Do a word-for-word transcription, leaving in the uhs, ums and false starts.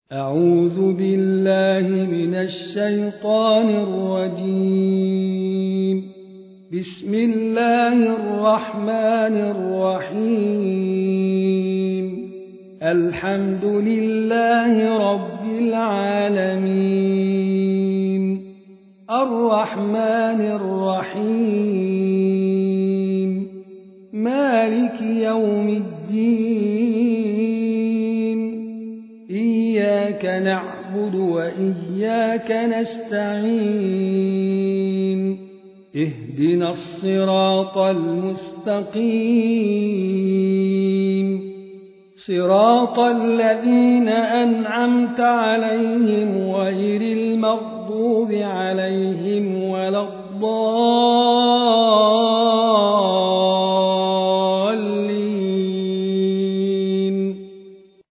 أعوذ بالله من الشيطان الرجيم. بسم الله الرحمن الرحيم. الحمد لله رب العالمين، الرحمن الرحيم، مالك يوم الدين. إياك نعبد وإياك نستعين. اهدنا الصراط المستقيم، صراط الذين أنعمت عليهم غير المغضوب عليهم ولا الضالين.